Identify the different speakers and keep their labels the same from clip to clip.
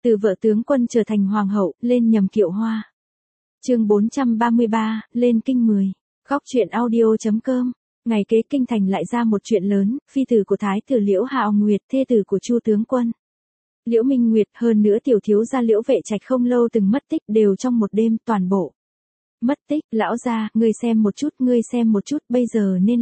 Speaker 1: Từ vợ tướng quân trở thành hoàng hậu, lên nhầm kiệu hoa. Chương 433, lên kinh 10. Góc truyện audio.com. Ngày kế kinh thành lại ra một chuyện lớn, phi tử của thái tử Liễu Hạo Nguyệt, thê tử của Chu tướng quân Liễu Minh Nguyệt, hơn nữa tiểu thiếu gia Liễu Vệ Trạch không lâu từng mất tích, đều trong một đêm, toàn bộ mất tích. Lão gia, ngươi xem một chút, bây giờ nên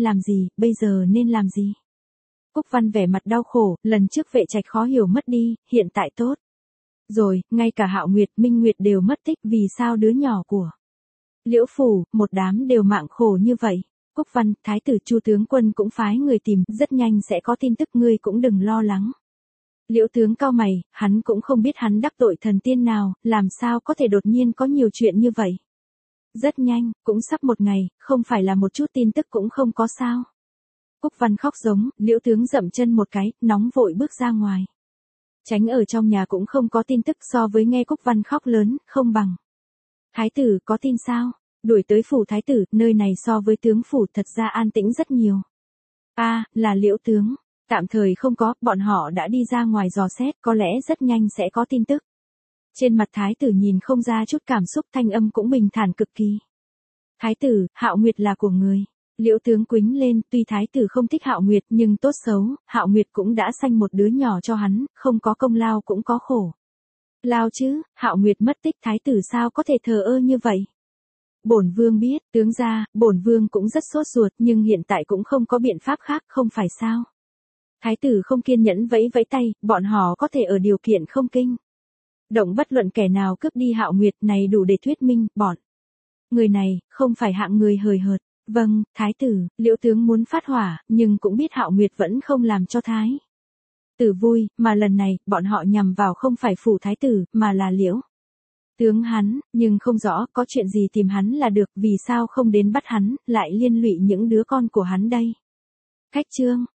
Speaker 1: làm gì? Cúc Văn vẻ mặt đau khổ, lần trước Vệ Trạch khó hiểu mất đi, hiện tại tốt rồi, ngay cả Hạo Nguyệt, Minh Nguyệt đều mất tích, vì sao đứa nhỏ của Liễu phủ, một đám đều mạng khổ như vậy? Cúc Văn, thái tử Chu tướng quân cũng phái người tìm, rất nhanh sẽ có tin tức, ngươi cũng đừng lo lắng. Liễu tướng cau mày, hắn cũng không biết hắn đắc tội thần tiên nào, làm sao có thể đột nhiên có nhiều chuyện như vậy. Rất nhanh, cũng sắp một ngày, không phải là một chút tin tức cũng không có sao. Cúc Văn khóc giống, Liễu tướng dậm chân một cái, nóng vội bước ra ngoài. Tránh ở trong nhà cũng không có tin tức, so với nghe Cúc Văn khóc lớn, không bằng. Thái tử có tin sao? Đuổi tới phủ thái tử, nơi này so với tướng phủ thật ra an tĩnh rất nhiều. Là Liễu tướng. Tạm thời không có, bọn họ đã đi ra ngoài dò xét, có lẽ rất nhanh sẽ có tin tức. Trên mặt thái tử nhìn không ra chút cảm xúc, thanh âm cũng bình thản cực kỳ. Thái tử, Hạo Nguyệt là của người. Liễu tướng quính lên, tuy thái tử không thích Hạo Nguyệt, nhưng tốt xấu, Hạo Nguyệt cũng đã sanh một đứa nhỏ cho hắn, không có công lao cũng có khổ lao chứ. Hạo Nguyệt mất tích, thái tử sao có thể thờ ơ như vậy? Bổn vương biết, tướng gia, bổn vương cũng rất sốt ruột, nhưng hiện tại cũng không có biện pháp khác, không phải sao? Thái tử không kiên nhẫn vẫy vẫy tay, bọn họ có thể ở điều kiện không kinh động bất luận kẻ nào cướp đi Hạo Nguyệt, này đủ để thuyết minh, bọn người này, không phải hạng người hời hợt. Vâng, thái tử, Liễu tướng muốn phát hỏa, nhưng cũng biết Hạo Nguyệt vẫn không làm cho thái tử vui, mà lần này, bọn họ nhằm vào không phải phủ thái tử, mà là Liễu tướng hắn, nhưng không rõ, có chuyện gì tìm hắn là được, vì sao không đến bắt hắn, lại liên lụy những đứa con của hắn đây. Khách trương,